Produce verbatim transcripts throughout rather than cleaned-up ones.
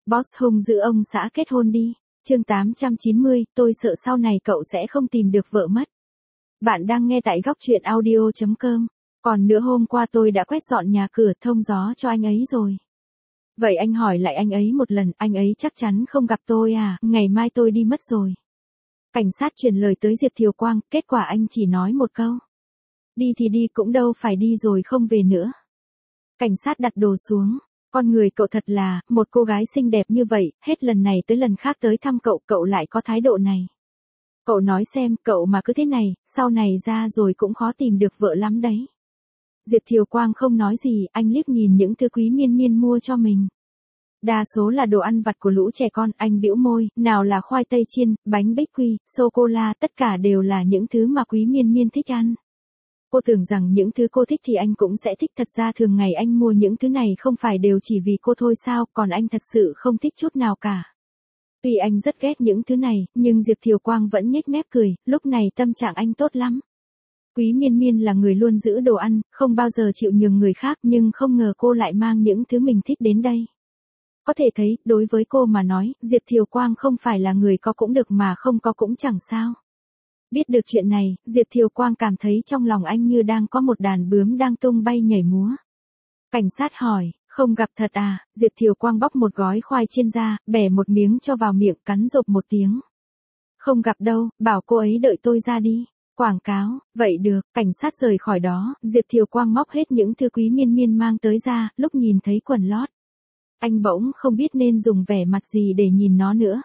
Boss hung dữ ông xã kết hôn đi. Chương tám trăm chín mươi, tôi sợ sau này cậu sẽ không tìm được vợ mất. Bạn đang nghe tại góc truyện audio chấm com. Còn nữa hôm qua tôi đã quét dọn nhà cửa thông gió cho anh ấy rồi. Vậy anh hỏi lại anh ấy một lần, anh ấy chắc chắn không gặp tôi à, ngày mai tôi đi mất rồi. Cảnh sát truyền lời tới Diệp Thiều Quang, kết quả anh chỉ nói một câu. Đi thì đi cũng đâu phải đi rồi không về nữa. Cảnh sát đặt đồ xuống. Con người cậu thật là, một cô gái xinh đẹp như vậy, hết lần này tới lần khác tới thăm cậu, cậu lại có thái độ này. Cậu nói xem, cậu mà cứ thế này, sau này ra rồi cũng khó tìm được vợ lắm đấy. Diệp Thiều Quang không nói gì, anh liếc nhìn những thứ Quý Miên Miên mua cho mình. Đa số là đồ ăn vặt của lũ trẻ con, anh bĩu môi, nào là khoai tây chiên, bánh bích quy, sô-cô-la, tất cả đều là những thứ mà Quý Miên Miên thích ăn. Cô tưởng rằng những thứ cô thích thì anh cũng sẽ thích, thật ra thường ngày anh mua những thứ này không phải đều chỉ vì cô thôi sao, còn anh thật sự không thích chút nào cả. Tuy anh rất ghét những thứ này, nhưng Diệp Thiều Quang vẫn nhếch mép cười, lúc này tâm trạng anh tốt lắm. Quý Miên Miên là người luôn giữ đồ ăn, không bao giờ chịu nhường người khác, nhưng không ngờ cô lại mang những thứ mình thích đến đây. Có thể thấy, đối với cô mà nói, Diệp Thiều Quang không phải là người có cũng được mà không có cũng chẳng sao. Biết được chuyện này, Diệp Thiều Quang cảm thấy trong lòng anh như đang có một đàn bướm đang tung bay nhảy múa. Cảnh sát hỏi, không gặp thật à? Diệp Thiều Quang bóc một gói khoai chiên ra, bẻ một miếng cho vào miệng, cắn rộp một tiếng. Không gặp đâu, bảo cô ấy đợi tôi ra đi. Quảng cáo, vậy được, cảnh sát rời khỏi đó, Diệp Thiều Quang móc hết những thứ Quý Miên Miên mang tới ra, lúc nhìn thấy quần lót. Anh bỗng không biết nên dùng vẻ mặt gì để nhìn nó nữa.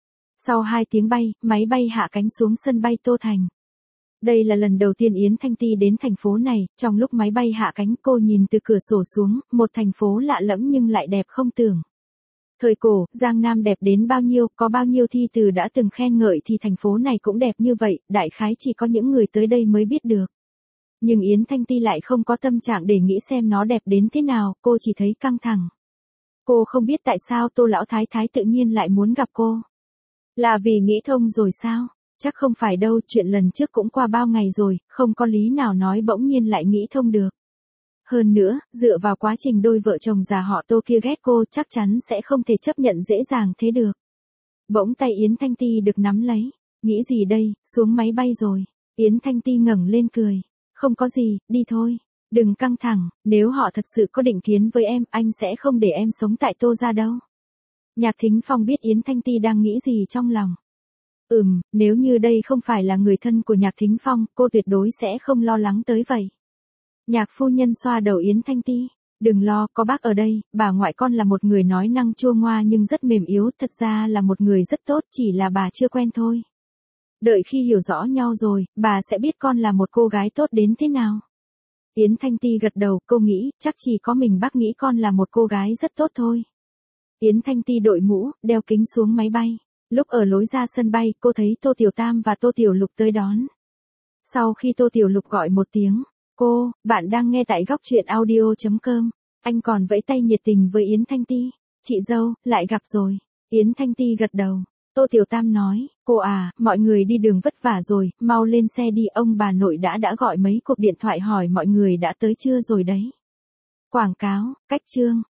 Sau hai tiếng bay, máy bay hạ cánh xuống sân bay Tô Thành. Đây là lần đầu tiên Yến Thanh Ti đến thành phố này, trong lúc máy bay hạ cánh cô nhìn từ cửa sổ xuống, một thành phố lạ lẫm nhưng lại đẹp không tưởng. Thời cổ, Giang Nam đẹp đến bao nhiêu, có bao nhiêu thi từ đã từng khen ngợi thì thành phố này cũng đẹp như vậy, đại khái chỉ có những người tới đây mới biết được. Nhưng Yến Thanh Ti lại không có tâm trạng để nghĩ xem nó đẹp đến thế nào, cô chỉ thấy căng thẳng. Cô không biết tại sao Tô Lão Thái Thái tự nhiên lại muốn gặp cô. Là vì nghĩ thông rồi sao? Chắc không phải đâu, chuyện lần trước cũng qua bao ngày rồi, không có lý nào nói bỗng nhiên lại nghĩ thông được. Hơn nữa, dựa vào quá trình đôi vợ chồng già họ Tô kia ghét cô chắc chắn sẽ không thể chấp nhận dễ dàng thế được. Bỗng tay Yến Thanh Ti được nắm lấy. Nghĩ gì đây, xuống máy bay rồi. Yến Thanh Ti ngẩng lên cười. Không có gì, đi thôi. Đừng căng thẳng, nếu họ thật sự có định kiến với em, anh sẽ không để em sống tại Tô gia đâu. Nhạc Thính Phong biết Yến Thanh Ti đang nghĩ gì trong lòng. Ừm, nếu như đây không phải là người thân của Nhạc Thính Phong, cô tuyệt đối sẽ không lo lắng tới vậy. Nhạc phu nhân xoa đầu Yến Thanh Ti. Đừng lo, có bác ở đây, bà ngoại con là một người nói năng chua ngoa nhưng rất mềm yếu, thật ra là một người rất tốt, chỉ là bà chưa quen thôi. Đợi khi hiểu rõ nhau rồi, bà sẽ biết con là một cô gái tốt đến thế nào. Yến Thanh Ti gật đầu, cô nghĩ, chắc chỉ có mình bác nghĩ con là một cô gái rất tốt thôi. Yến Thanh Ti đội mũ, đeo kính xuống máy bay. Lúc ở lối ra sân bay, cô thấy Tô Tiểu Tam và Tô Tiểu Lục tới đón. Sau khi Tô Tiểu Lục gọi một tiếng, cô, bạn đang nghe tại góc truyện audio chấm com. Anh còn vẫy tay nhiệt tình với Yến Thanh Ti. Chị dâu, lại gặp rồi. Yến Thanh Ti gật đầu. Tô Tiểu Tam nói, cô à, mọi người đi đường vất vả rồi, mau lên xe đi, ông bà nội đã đã gọi mấy cuộc điện thoại hỏi mọi người đã tới chưa rồi đấy. Quảng cáo, cách chương.